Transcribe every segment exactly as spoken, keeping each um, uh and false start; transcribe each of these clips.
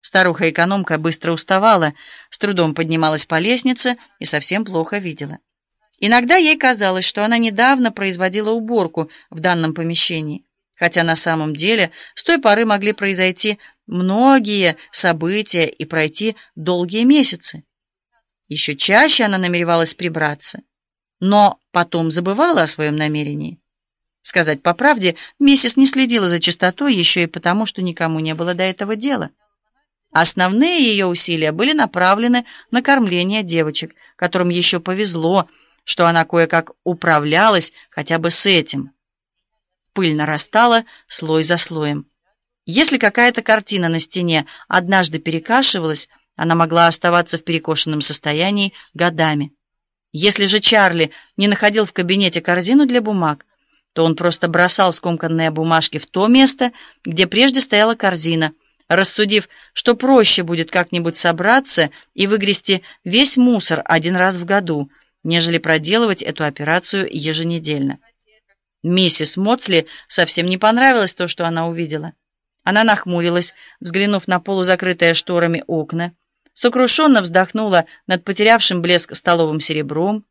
Старуха-экономка быстро уставала, с трудом поднималась по лестнице и совсем плохо видела. Иногда ей казалось, что она недавно производила уборку в данном помещении, хотя на самом деле с той поры могли произойти многие события и пройти долгие месяцы. Еще чаще она намеревалась прибраться, но потом забывала о своем намерении. Сказать по правде, миссис не следила за чистотой еще и потому, что никому не было до этого дела. Основные ее усилия были направлены на кормление девочек, которым еще повезло, что она кое-как управлялась хотя бы с этим. Пыль нарастала слой за слоем. Если какая-то картина на стене однажды перекашивалась, она могла оставаться в перекошенном состоянии годами. Если же Чарли не находил в кабинете корзину для бумаг, то он просто бросал скомканные бумажки в то место, где прежде стояла корзина, рассудив, что проще будет как-нибудь собраться и выгрести весь мусор один раз в году, нежели проделывать эту операцию еженедельно. Миссис Моцли совсем не понравилось то, что она увидела. Она нахмурилась, взглянув на полузакрытые шторами окна, сокрушенно вздохнула над потерявшим блеск столовым серебром,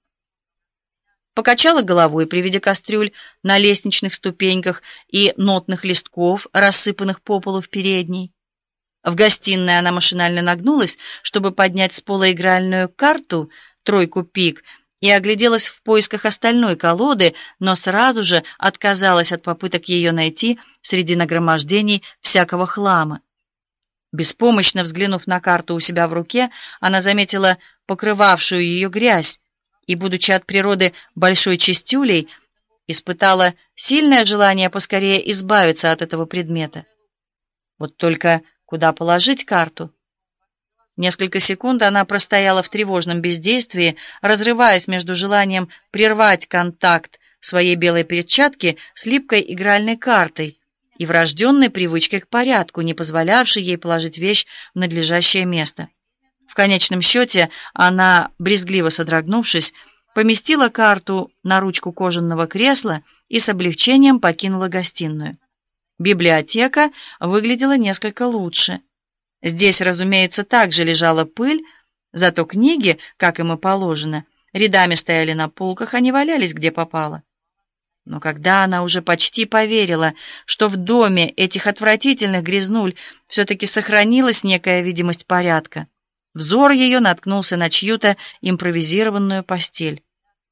покачала головой при виде кастрюль на лестничных ступеньках и нотных листков, рассыпанных по полу в передней. В гостиной она машинально нагнулась, чтобы поднять с пола игральную карту, тройку пик, и огляделась в поисках остальной колоды, но сразу же отказалась от попыток ее найти среди нагромождений всякого хлама. Беспомощно взглянув на карту у себя в руке, она заметила покрывавшую ее грязь и, будучи от природы большой чистюлей, испытала сильное желание поскорее избавиться от этого предмета. Вот только куда положить карту? Несколько секунд она простояла в тревожном бездействии, разрываясь между желанием прервать контакт своей белой перчатки с липкой игральной картой и врожденной привычкой к порядку, не позволявшей ей положить вещь в надлежащее место. В конечном счете она, брезгливо содрогнувшись, поместила карту на ручку кожаного кресла и с облегчением покинула гостиную. Библиотека выглядела несколько лучше. Здесь, разумеется, также лежала пыль, зато книги, как им и положено, рядами стояли на полках, а не валялись где попало. Но когда она уже почти поверила, что в доме этих отвратительных грязнуль все-таки сохранилась некая видимость порядка, взор ее наткнулся на чью-то импровизированную постель.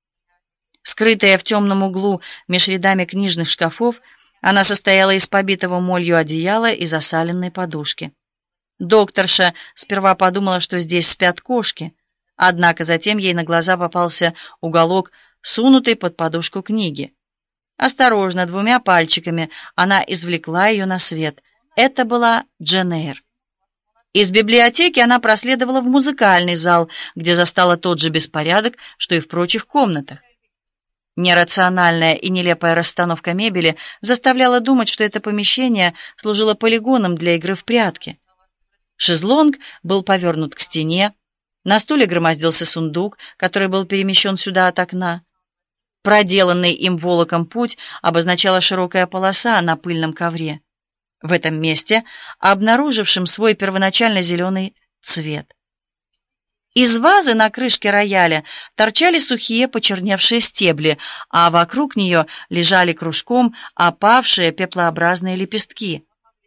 Скрытая в темном углу меж рядами книжных шкафов, она состояла из побитого молью одеяла и засаленной подушки. Докторша сперва подумала, что здесь спят кошки, однако затем ей на глаза попался уголок, сунутый под подушку книги. Осторожно, двумя пальчиками, она извлекла ее на свет. Это была Джейн Эйр. Из библиотеки она проследовала в музыкальный зал, где застала тот же беспорядок, что и в прочих комнатах. Нерациональная и нелепая расстановка мебели заставляла думать, что это помещение служило полигоном для игры в прятки. Шезлонг был повернут к стене, на стуле громоздился сундук, который был перемещен сюда от окна. Проделанный им волоком путь обозначала широкая полоса на пыльном ковре, в этом месте обнаружившим свой первоначально зеленый цвет. Из вазы на крышке рояля торчали сухие почерневшие стебли, а вокруг нее лежали кружком опавшие пеплообразные лепестки.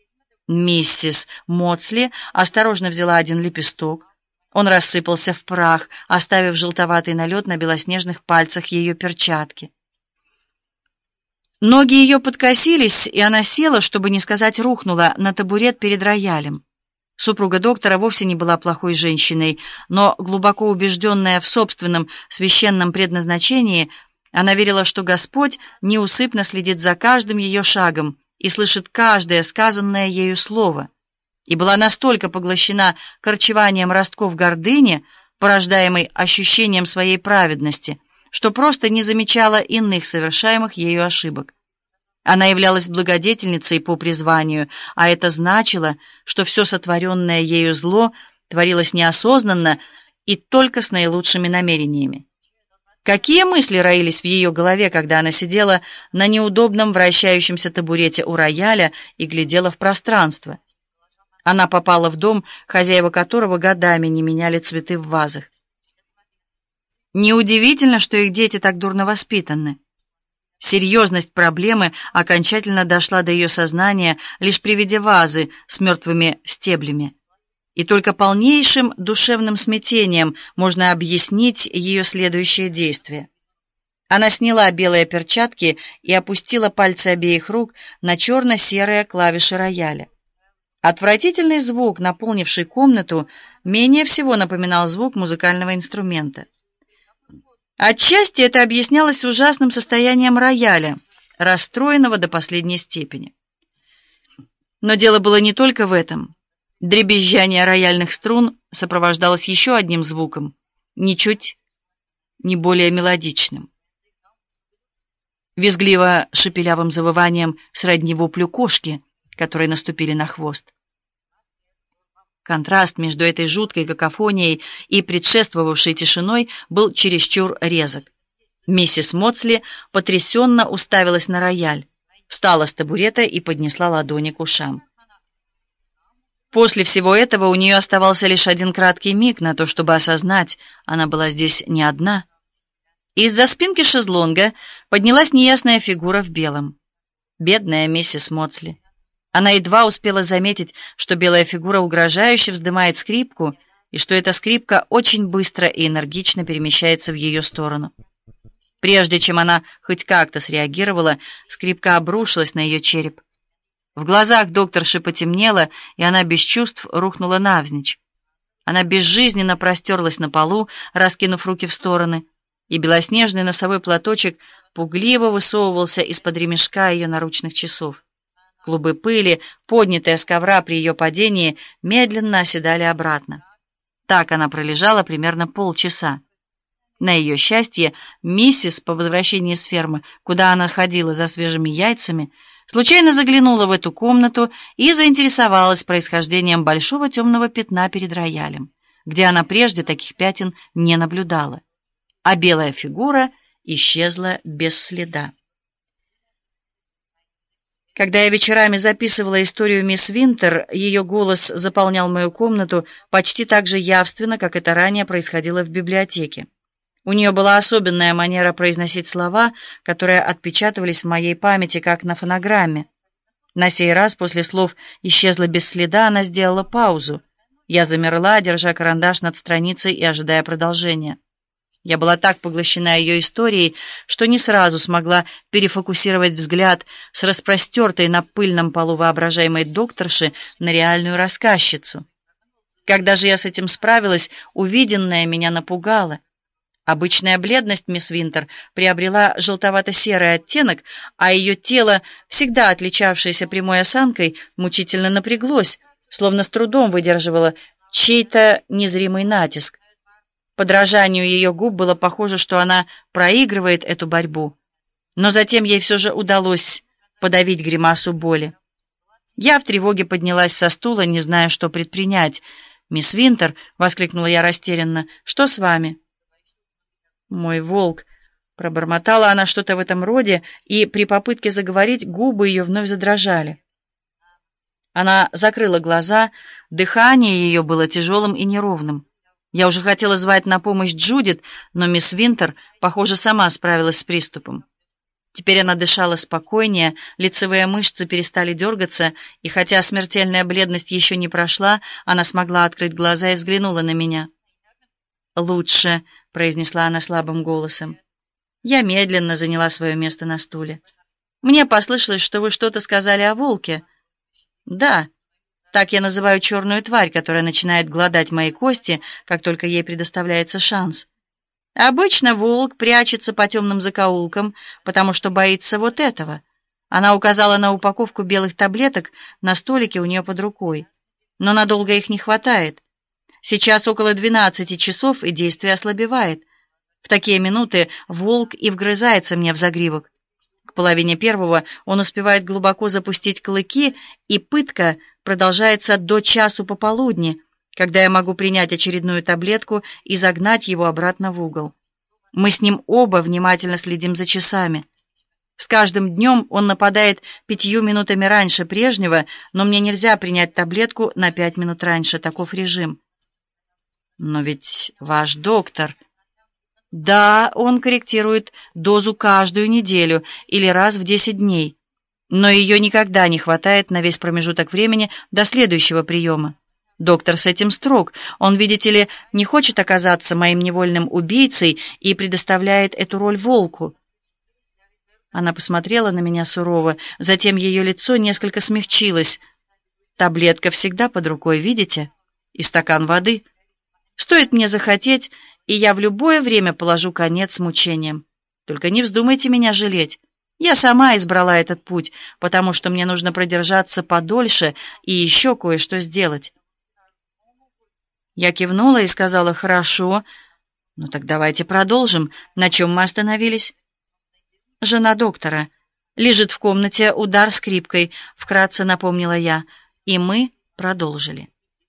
Миссис Моцли осторожно взяла один лепесток. Он рассыпался в прах, оставив желтоватый налет на белоснежных пальцах ее перчатки. Ноги ее подкосились, и она села, чтобы не сказать рухнула, на табурет перед роялем. Супруга доктора вовсе не была плохой женщиной, но, глубоко убежденная в собственном священном предназначении, она верила, что Господь неусыпно следит за каждым ее шагом и слышит каждое сказанное ею слово, и была настолько поглощена корчеванием ростков гордыни, порождаемой ощущением своей праведности, что просто не замечала иных совершаемых ею ошибок. Она являлась благодетельницей по призванию, а это значило, что все сотворенное ею зло творилось неосознанно и только с наилучшими намерениями. Какие мысли роились в ее голове, когда она сидела на неудобном вращающемся табурете у рояля и глядела в пространство? Она попала в дом, хозяева которого годами не меняли цветы в вазах. Неудивительно, что их дети так дурно воспитаны. Серьезность проблемы окончательно дошла до ее сознания лишь при виде вазы с мертвыми стеблями. И только полнейшим душевным смятением можно объяснить ее следующее действие. Она сняла белые перчатки и опустила пальцы обеих рук на черно-серые клавиши рояля. Отвратительный звук, наполнивший комнату, менее всего напоминал звук музыкального инструмента. Отчасти это объяснялось ужасным состоянием рояля, расстроенного до последней степени. Но дело было не только в этом. Дребезжание рояльных струн сопровождалось еще одним звуком, ничуть не более мелодичным. Визгливо-шепелявым завыванием сродни воплю кошки, которые наступили на хвост. Контраст между этой жуткой какофонией и предшествовавшей тишиной был чересчур резок. Миссис Моцли потрясенно уставилась на рояль, встала с табурета и поднесла ладони к ушам. После всего этого у нее оставался лишь один краткий миг на то, чтобы осознать, она была здесь не одна. Из-за спинки шезлонга поднялась неясная фигура в белом. Бедная миссис Моцли. Она едва успела заметить, что белая фигура угрожающе вздымает скрипку, и что эта скрипка очень быстро и энергично перемещается в ее сторону. Прежде чем она хоть как-то среагировала, скрипка обрушилась на ее череп. В глазах докторши потемнело, и она без чувств рухнула навзничь. Она безжизненно простерлась на полу, раскинув руки в стороны, и белоснежный носовой платочек пугливо высовывался из-под ремешка ее наручных часов. Клубы пыли, поднятые с ковра при ее падении, медленно оседали обратно. Так она пролежала примерно полчаса. На ее счастье, миссис, по возвращении с фермы, куда она ходила за свежими яйцами, случайно заглянула в эту комнату и заинтересовалась происхождением большого темного пятна перед роялем, где она прежде таких пятен не наблюдала. А белая фигура исчезла без следа. Когда я вечерами записывала историю мисс Винтер, ее голос заполнял мою комнату почти так же явственно, как это ранее происходило в библиотеке. У нее была особенная манера произносить слова, которые отпечатывались в моей памяти, как на фонограмме. На сей раз после слов «исчезла без следа» она сделала паузу. Я замерла, держа карандаш над страницей и ожидая продолжения. Я была так поглощена ее историей, что не сразу смогла перефокусировать взгляд с распростертой на пыльном полу воображаемой докторши на реальную рассказчицу. Когда же я с этим справилась, увиденное меня напугало. Обычная бледность мисс Винтер приобрела желтовато-серый оттенок, а ее тело, всегда отличавшееся прямой осанкой, мучительно напряглось, словно с трудом выдерживало чей-то незримый натиск. Подражанию ее губ было похоже, что она проигрывает эту борьбу, но затем ей все же удалось подавить гримасу боли. Я в тревоге поднялась со стула, не зная, что предпринять. «Мисс Винтер!» — воскликнула я растерянно. «Что с вами?» «Мой волк!» — пробормотала она что-то в этом роде, и при попытке заговорить губы ее вновь задрожали. Она закрыла глаза, дыхание ее было тяжелым и неровным. Я уже хотела звать на помощь Джудит, но мисс Винтер, похоже, сама справилась с приступом. Теперь она дышала спокойнее, лицевые мышцы перестали дергаться, и хотя смертельная бледность еще не прошла, она смогла открыть глаза и взглянула на меня. «Лучше», — произнесла она слабым голосом. Я медленно заняла свое место на стуле. «Мне послышалось, что вы что-то сказали о волке». «Да». Так я называю черную тварь, которая начинает глодать мои кости, как только ей предоставляется шанс. Обычно волк прячется по темным закоулкам, потому что боится вот этого. Она указала на упаковку белых таблеток на столике у нее под рукой. Но надолго их не хватает. Сейчас около двенадцати часов, и действие ослабевает. В такие минуты волк и вгрызается мне в загривок. К половине первого он успевает глубоко запустить клыки, и пытка продолжается до часу пополудни, когда я могу принять очередную таблетку и загнать его обратно в угол. Мы с ним оба внимательно следим за часами. С каждым днем он нападает пятью минутами раньше прежнего, но мне нельзя принять таблетку на пять минут раньше, таков режим. Но ведь ваш доктор... Да, он корректирует дозу каждую неделю или раз в десять дней, но ее никогда не хватает на весь промежуток времени до следующего приема. Доктор с этим строг. Он, видите ли, не хочет оказаться моим невольным убийцей и предоставляет эту роль волку. Она посмотрела на меня сурово, затем ее лицо несколько смягчилось. Таблетка всегда под рукой, видите? И стакан воды. Стоит мне захотеть, и я в любое время положу конец мучениям. Только не вздумайте меня жалеть. Я сама избрала этот путь, потому что мне нужно продержаться подольше и еще кое-что сделать. Я кивнула и сказала: «Хорошо. Ну так давайте продолжим. На чем мы остановились?» «Жена доктора. Лежит в комнате, удар скрипкой», — вкратце напомнила я, и мы продолжили.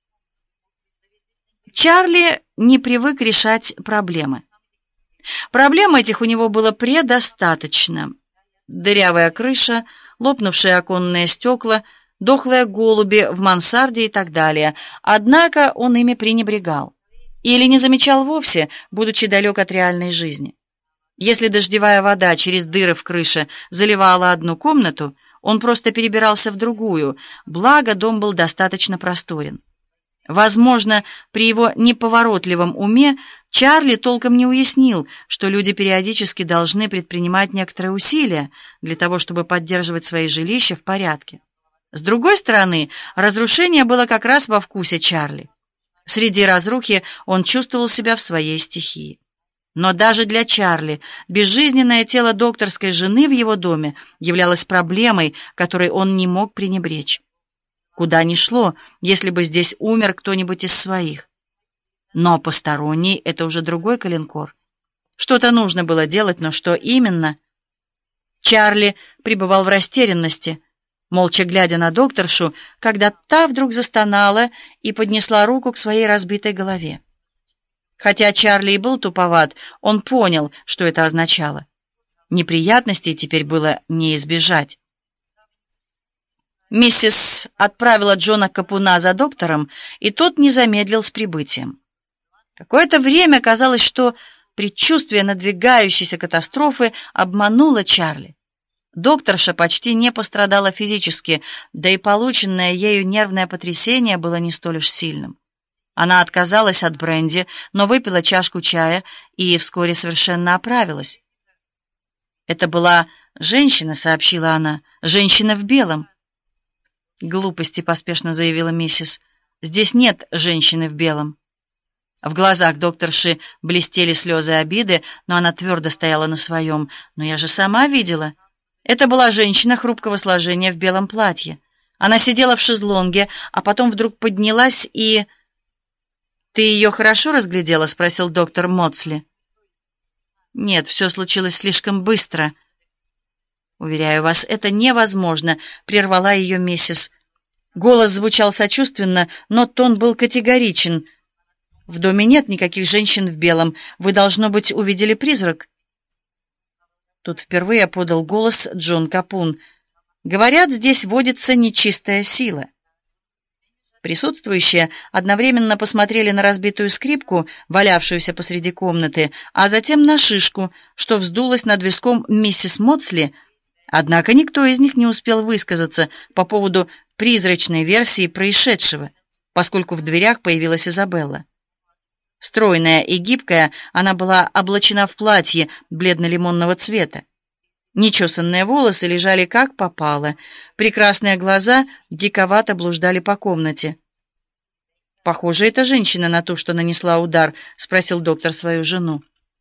Чарли не привык решать проблемы. Проблем этих у него было предостаточно. Дырявая крыша, лопнувшие оконные стекла, дохлые голуби в мансарде и так далее. Однако он ими пренебрегал. Или не замечал вовсе, будучи далек от реальной жизни. Если дождевая вода через дыры в крыше заливала одну комнату, он просто перебирался в другую, благо дом был достаточно просторен. Возможно, при его неповоротливом уме Чарли толком не уяснил, что люди периодически должны предпринимать некоторые усилия для того, чтобы поддерживать свои жилища в порядке. С другой стороны, разрушение было как раз во вкусе Чарли. Среди разрухи он чувствовал себя в своей стихии. Но даже для Чарли безжизненное тело докторской жены в его доме являлось проблемой, которой он не мог пренебречь. Куда ни шло, если бы здесь умер кто-нибудь из своих. Но посторонний — это уже другой коленкор. Что-то нужно было делать, но что именно? Чарли пребывал в растерянности, молча глядя на докторшу, когда та вдруг застонала и поднесла руку к своей разбитой голове. Хотя Чарли и был туповат, он понял, что это означало. Неприятностей теперь было не избежать. Миссис отправила Джона Капуна за доктором, и тот не замедлил с прибытием. Какое-то время казалось, что предчувствие надвигающейся катастрофы обмануло Чарли. Докторша почти не пострадала физически, да и полученное ею нервное потрясение было не столь уж сильным. Она отказалась от бренди, но выпила чашку чая и вскоре совершенно оправилась. «Это была женщина», — сообщила она, — «женщина в белом». «Глупости», — поспешно заявила миссис. «Здесь нет женщины в белом». В глазах докторши блестели слезы обиды, но она твердо стояла на своем. «Но я же сама видела. Это была женщина хрупкого сложения в белом платье. Она сидела в шезлонге, а потом вдруг поднялась и...» «Ты ее хорошо разглядела?» — спросил доктор Моцли. «Нет, все случилось слишком быстро». «Уверяю вас, это невозможно», — прервала ее миссис. Голос звучал сочувственно, но тон был категоричен. «В доме нет никаких женщин в белом. Вы, должно быть, увидели призрак». Тут впервые подал голос Джон Капун. «Говорят, здесь водится нечистая сила». Присутствующие одновременно посмотрели на разбитую скрипку, валявшуюся посреди комнаты, а затем на шишку, что вздулась над виском миссис Моцли. Однако никто из них не успел высказаться по поводу призрачной версии происшедшего, поскольку в дверях появилась Изабелла. Стройная и гибкая, она была облачена в платье бледно-лимонного цвета. Нечесанные волосы лежали как попало, прекрасные глаза диковато блуждали по комнате. «Похоже, это женщина на ту, что нанесла удар», — спросил доктор свою жену.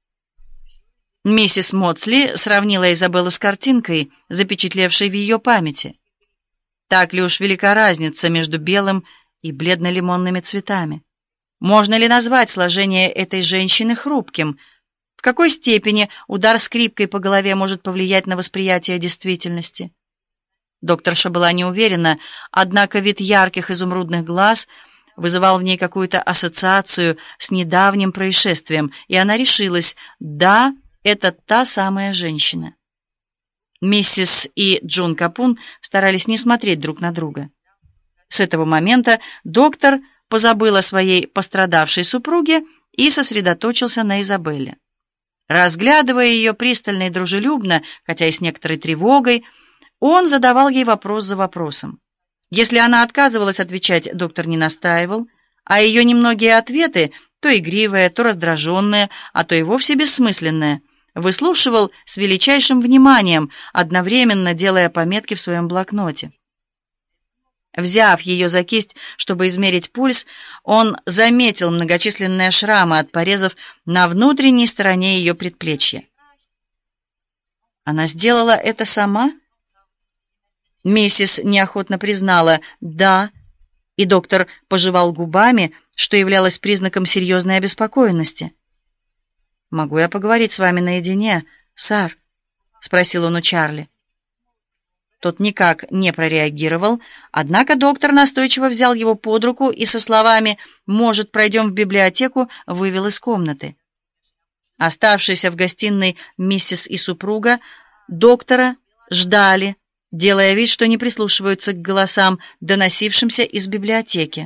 Миссис Моцли сравнила Изабеллу с картинкой, запечатлевшей в ее памяти. Так ли уж велика разница между белым и бледно-лимонными цветами? Можно ли назвать сложение этой женщины хрупким? В какой степени удар скрипкой по голове может повлиять на восприятие действительности? Докторша была не уверена, однако вид ярких изумрудных глаз вызывал в ней какую-то ассоциацию с недавним происшествием, и она решилась: да, это та самая женщина. Миссис и Джон Капун старались не смотреть друг на друга. С этого момента доктор позабыл о своей пострадавшей супруге и сосредоточился на Изабелле. Разглядывая ее пристально и дружелюбно, хотя и с некоторой тревогой, он задавал ей вопрос за вопросом. Если она отказывалась отвечать, доктор не настаивал, а ее немногие ответы, то игривые, то раздраженные, а то и вовсе бессмысленные, выслушивал с величайшим вниманием, одновременно делая пометки в своем блокноте. Взяв ее за кисть, чтобы измерить пульс, он заметил многочисленные шрамы от порезов на внутренней стороне ее предплечья. Она сделала это сама? Миссис неохотно признала «да», и доктор пожевал губами, что являлось признаком серьезной обеспокоенности. «Могу я поговорить с вами наедине, сэр?» — спросил он у Чарли. Тот никак не прореагировал, однако доктор настойчиво взял его под руку и со словами «может, пройдем в библиотеку» вывел из комнаты. Оставшиеся в гостиной миссис и супруга доктора ждали, делая вид, что не прислушиваются к голосам, доносившимся из библиотеки.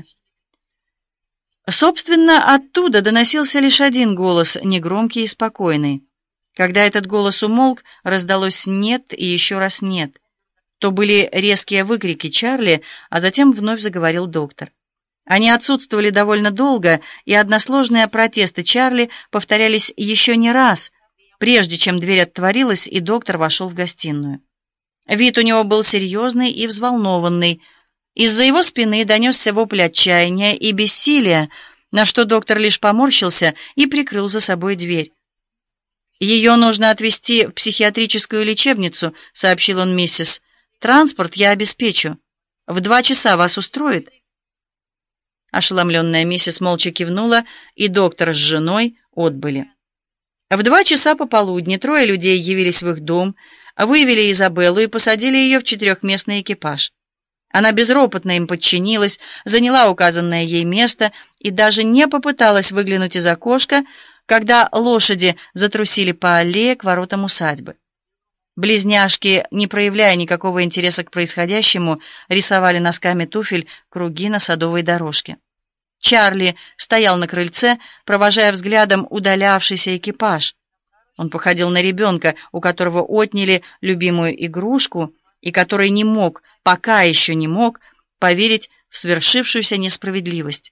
Собственно, оттуда доносился лишь один голос, негромкий и спокойный. Когда этот голос умолк, раздалось «нет» и еще раз «нет». То были резкие выкрики Чарли, а затем вновь заговорил доктор. Они отсутствовали довольно долго, и односложные протесты Чарли повторялись еще не раз, прежде чем дверь отворилась, и доктор вошел в гостиную. Вид у него был серьезный и взволнованный. Из-за его спины донесся вопль отчаяния и бессилия, на что доктор лишь поморщился и прикрыл за собой дверь. «Ее нужно отвезти в психиатрическую лечебницу», — сообщил он миссис. «Транспорт я обеспечу. В два часа вас устроит?» Ошеломленная миссис молча кивнула, и доктор с женой отбыли. В два часа пополудни трое людей явились в их дом, вывели Изабеллу и посадили ее в четырехместный экипаж. Она безропотно им подчинилась, заняла указанное ей место и даже не попыталась выглянуть из окошка, когда лошади затрусили по аллее к воротам усадьбы. Близняшки, не проявляя никакого интереса к происходящему, рисовали носками туфель круги на садовой дорожке. Чарли стоял на крыльце, провожая взглядом удалявшийся экипаж. Он походил на ребенка, у которого отняли любимую игрушку, и который не мог, пока еще не мог, поверить в свершившуюся несправедливость.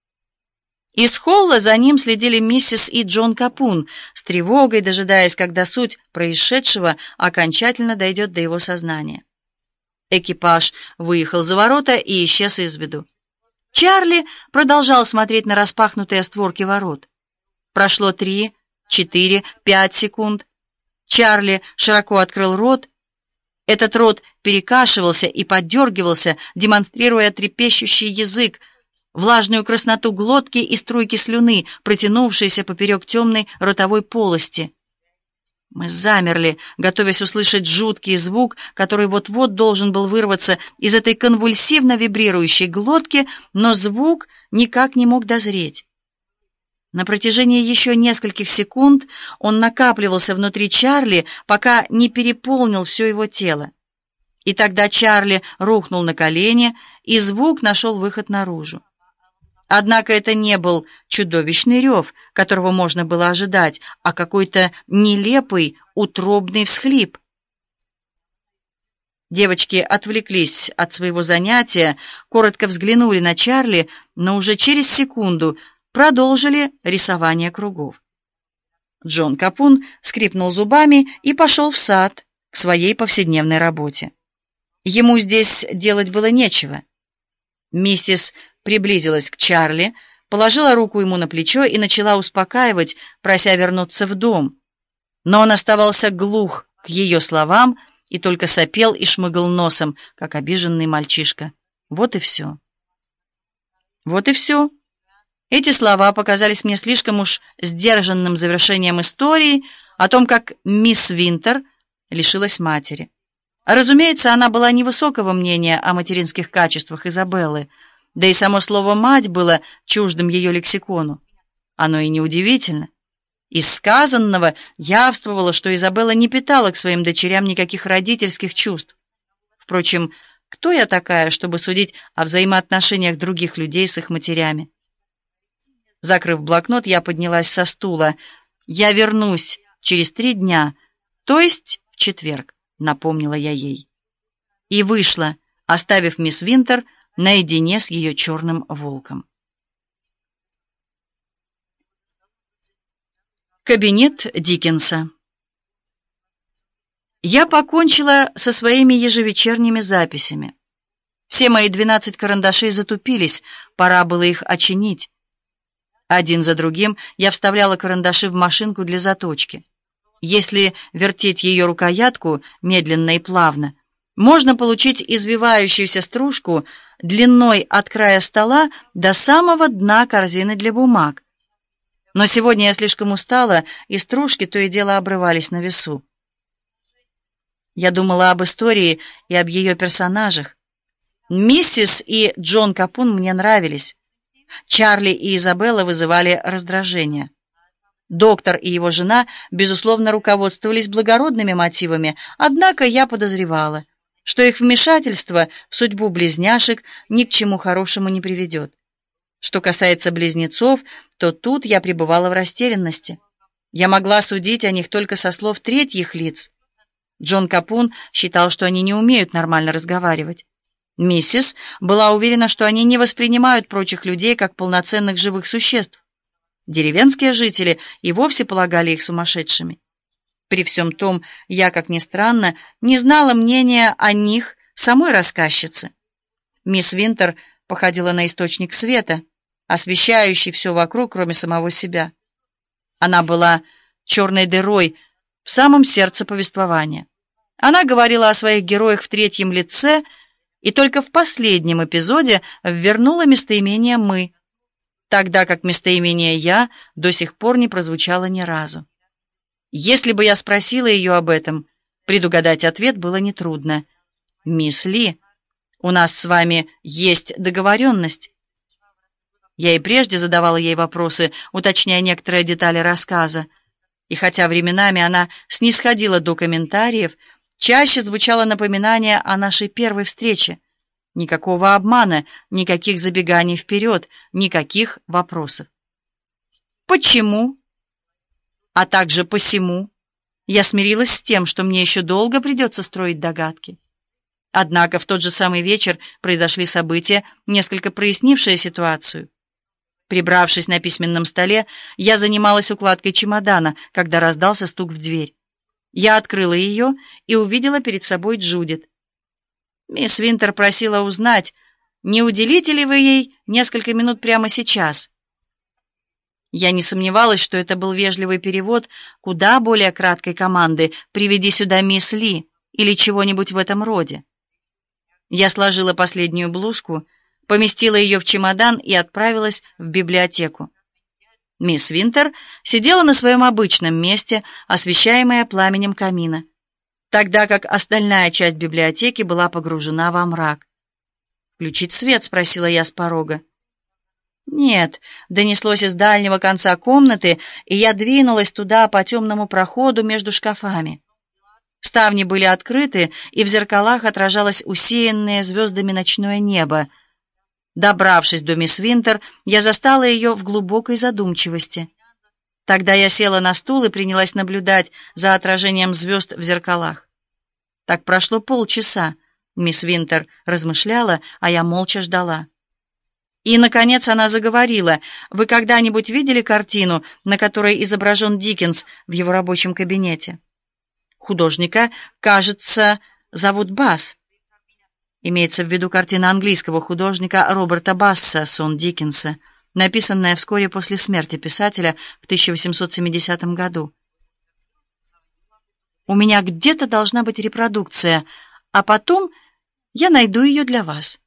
Из холла за ним следили миссис и Джон Капун, с тревогой дожидаясь, когда суть происшедшего окончательно дойдет до его сознания. Экипаж выехал за ворота и исчез из виду. Чарли продолжал смотреть на распахнутые створки ворот. Прошло три, четыре, пять секунд. Чарли широко открыл рот. Этот рот перекашивался и поддергивался, демонстрируя трепещущий язык, влажную красноту глотки и струйки слюны, протянувшиеся поперек темной ротовой полости. Мы замерли, готовясь услышать жуткий звук, который вот-вот должен был вырваться из этой конвульсивно вибрирующей глотки, но звук никак не мог дозреть. На протяжении еще нескольких секунд он накапливался внутри Чарли, пока не переполнил все его тело. И тогда Чарли рухнул на колени, и звук нашел выход наружу. Однако это не был чудовищный рев, которого можно было ожидать, а какой-то нелепый, утробный всхлип. Девочки отвлеклись от своего занятия, коротко взглянули на Чарли, но уже через секунду продолжили рисование кругов. Джон Капун скрипнул зубами и пошел в сад к своей повседневной работе. Ему здесь делать было нечего. Миссис приблизилась к Чарли, положила руку ему на плечо и начала успокаивать, прося вернуться в дом. Но он оставался глух к ее словам и только сопел и шмыгал носом, как обиженный мальчишка. Вот и все. Вот и все. Эти слова показались мне слишком уж сдержанным завершением истории о том, как мисс Винтер лишилась матери. Разумеется, она была невысокого мнения о материнских качествах Изабеллы, да и само слово «мать» было чуждым ее лексикону. Оно и неудивительно. Из сказанного явствовало, что Изабелла не питала к своим дочерям никаких родительских чувств. Впрочем, кто я такая, чтобы судить о взаимоотношениях других людей с их матерями? Закрыв блокнот, я поднялась со стула. «Я вернусь через три дня, то есть в четверг», — напомнила я ей. И вышла, оставив мисс Винтер наедине с ее черным волком. Кабинет Диккенса. Я покончила со своими ежевечерними записями. Все мои двенадцать карандашей затупились, пора было их очинить. Один за другим я вставляла карандаши в машинку для заточки. Если вертеть ее рукоятку медленно и плавно, можно получить извивающуюся стружку длиной от края стола до самого дна корзины для бумаг. Но сегодня я слишком устала, и стружки то и дело обрывались на весу. Я думала об истории и об ее персонажах. Миссис и Джон Капун мне нравились. Чарли и Изабелла вызывали раздражение. Доктор и его жена, безусловно, руководствовались благородными мотивами, однако я подозревала, что их вмешательство в судьбу близняшек ни к чему хорошему не приведет. Что касается близнецов, то тут я пребывала в растерянности. Я могла судить о них только со слов третьих лиц. Джон Капун считал, что они не умеют нормально разговаривать. Миссис была уверена, что они не воспринимают прочих людей как полноценных живых существ. Деревенские жители и вовсе полагали их сумасшедшими. При всем том, я, как ни странно, не знала мнения о них самой рассказчицы. Мисс Винтер походила на источник света, освещающий все вокруг, кроме самого себя. Она была черной дырой в самом сердце повествования. Она говорила о своих героях в третьем лице и только в последнем эпизоде ввернула местоимение «мы», тогда как местоимение «я» до сих пор не прозвучало ни разу. Если бы я спросила ее об этом, предугадать ответ было нетрудно. «Мисс Ли, у нас с вами есть договоренность». Я и прежде задавала ей вопросы, уточняя некоторые детали рассказа, и хотя временами она снисходила до комментариев, чаще звучало напоминание о нашей первой встрече. Никакого обмана, никаких забеганий вперед, никаких вопросов. Почему? А также посему я смирилась с тем, что мне еще долго придется строить догадки. Однако в тот же самый вечер произошли события, несколько прояснившие ситуацию. Прибравшись на письменном столе, я занималась укладкой чемодана, когда раздался стук в дверь. Я открыла ее и увидела перед собой Джудит. Мисс Винтер просила узнать, не уделите ли вы ей несколько минут прямо сейчас. Я не сомневалась, что это был вежливый перевод куда более краткой команды «Приведи сюда мисс Ли» или чего-нибудь в этом роде. Я сложила последнюю блузку, поместила ее в чемодан и отправилась в библиотеку. Мисс Винтер сидела на своем обычном месте, освещаемая пламенем камина, тогда как остальная часть библиотеки была погружена во мрак. «Включить свет?» — спросила я с порога. «Нет», — донеслось из дальнего конца комнаты, и я двинулась туда по темному проходу между шкафами. Ставни были открыты, и в зеркалах отражалось усеянное звездами ночное небо. Добравшись до мисс Винтер, я застала ее в глубокой задумчивости. Тогда я села на стул и принялась наблюдать за отражением звезд в зеркалах. Так прошло полчаса. Мисс Винтер размышляла, а я молча ждала. И, наконец, она заговорила. «Вы когда-нибудь видели картину, на которой изображен Диккенс в его рабочем кабинете? Художника, кажется, зовут Басс. Имеется в виду картина английского художника Роберта Басса «Сон Диккенса», написанная вскоре после смерти писателя в тысяча восемьсот семидесятом году. У меня где-то должна быть репродукция, а потом я найду ее для вас».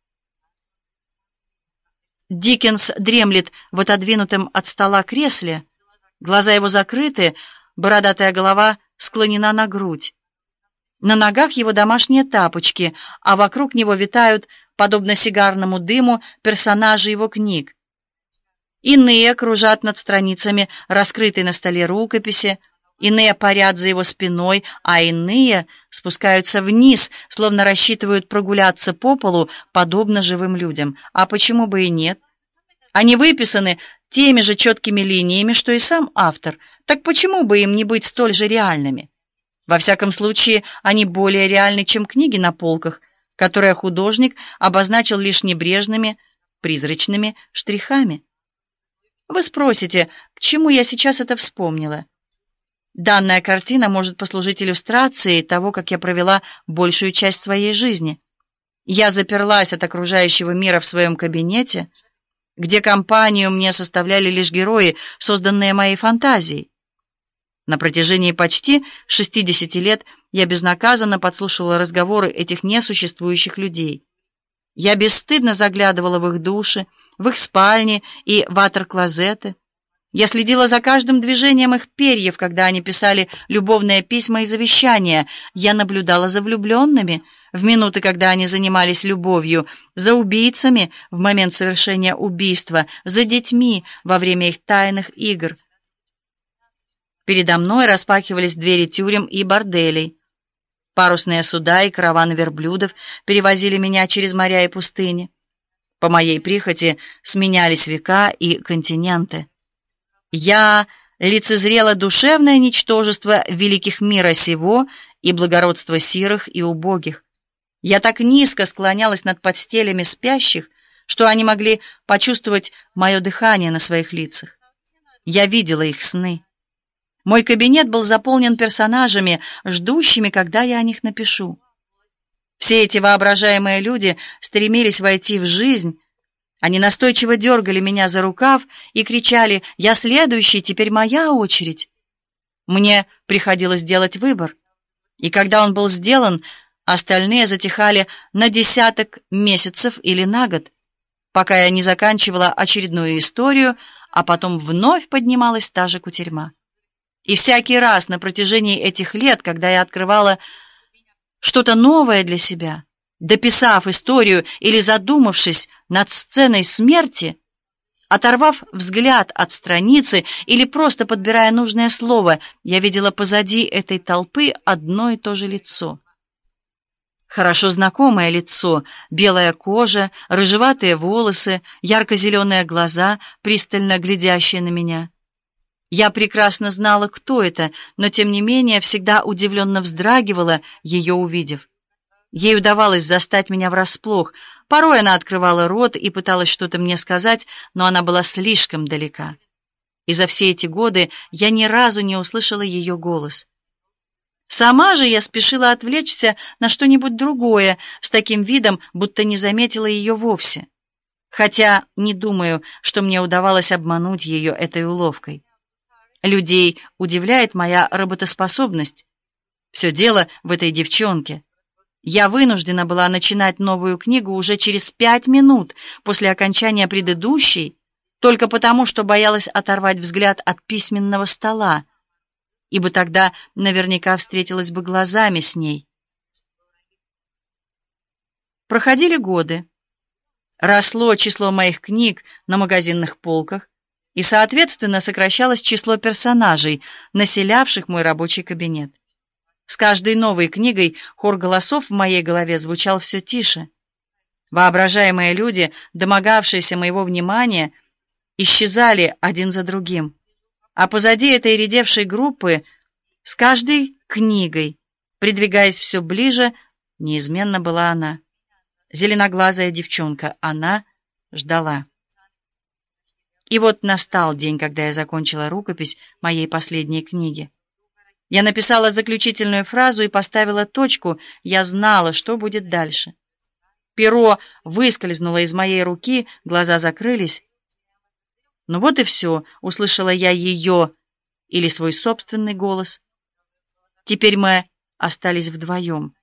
Диккенс дремлет в отодвинутом от стола кресле, глаза его закрыты, бородатая голова склонена на грудь. На ногах его домашние тапочки, а вокруг него витают, подобно сигарному дыму, персонажи его книг. Иные кружат над страницами раскрытой на столе рукописи, иные парят за его спиной, а иные спускаются вниз, словно рассчитывают прогуляться по полу, подобно живым людям. А почему бы и нет? Они выписаны теми же четкими линиями, что и сам автор. Так почему бы им не быть столь же реальными? Во всяком случае, они более реальны, чем книги на полках, которые художник обозначил лишь небрежными, призрачными штрихами. Вы спросите, к чему я сейчас это вспомнила? Данная картина может послужить иллюстрацией того, как я провела большую часть своей жизни. Я заперлась от окружающего мира в своем кабинете, где компанию мне составляли лишь герои, созданные моей фантазией. На протяжении почти шестидесяти лет я безнаказанно подслушивала разговоры этих несуществующих людей. Я бесстыдно заглядывала в их души, в их спальни и ватер-клозеты. Я следила за каждым движением их перьев, когда они писали любовные письма и завещания. Я наблюдала за влюбленными в минуты, когда они занимались любовью, за убийцами в момент совершения убийства, за детьми во время их тайных игр. Передо мной распахивались двери тюрем и борделей. Парусные суда и караваны верблюдов перевозили меня через моря и пустыни. По моей прихоти сменялись века и континенты. Я лицезрела душевное ничтожество великих мира сего и благородство сирых и убогих. Я так низко склонялась над подстелями спящих, что они могли почувствовать мое дыхание на своих лицах. Я видела их сны. Мой кабинет был заполнен персонажами, ждущими, когда я о них напишу. Все эти воображаемые люди стремились войти в жизнь. Они настойчиво дергали меня за рукав и кричали: «Я следующий, теперь моя очередь». Мне приходилось делать выбор, и когда он был сделан, остальные затихали на десяток месяцев или на год, пока я не заканчивала очередную историю, а потом вновь поднималась та же кутерьма. И всякий раз на протяжении этих лет, когда я открывала что-то новое для себя, дописав историю или задумавшись над сценой смерти, оторвав взгляд от страницы или просто подбирая нужное слово, я видела позади этой толпы одно и то же лицо. Хорошо знакомое лицо, белая кожа, рыжеватые волосы, ярко-зеленые глаза, пристально глядящие на меня. Я прекрасно знала, кто это, но тем не менее всегда удивленно вздрагивала, ее увидев. Ей удавалось застать меня врасплох. Порой она открывала рот и пыталась что-то мне сказать, но она была слишком далека. И за все эти годы я ни разу не услышала ее голос. Сама же я спешила отвлечься на что-нибудь другое, с таким видом, будто не заметила ее вовсе. Хотя не думаю, что мне удавалось обмануть ее этой уловкой. Людей удивляет моя работоспособность. Все дело в этой девчонке. Я вынуждена была начинать новую книгу уже через пять минут после окончания предыдущей, только потому, что боялась оторвать взгляд от письменного стола, ибо тогда наверняка встретилась бы глазами с ней. Проходили годы. Росло число моих книг на магазинных полках, и, соответственно, сокращалось число персонажей, населявших мой рабочий кабинет. С каждой новой книгой хор голосов в моей голове звучал все тише. Воображаемые люди, домогавшиеся моего внимания, исчезали один за другим. А позади этой редевшей группы, с каждой книгой, придвигаясь все ближе, неизменно была она. Зеленоглазая девчонка, она ждала. И вот настал день, когда я закончила рукопись моей последней книги. Я написала заключительную фразу и поставила точку. Я знала, что будет дальше. Перо выскользнуло из моей руки, глаза закрылись. Ну вот и все, услышала я ее или свой собственный голос. Теперь мы остались вдвоем.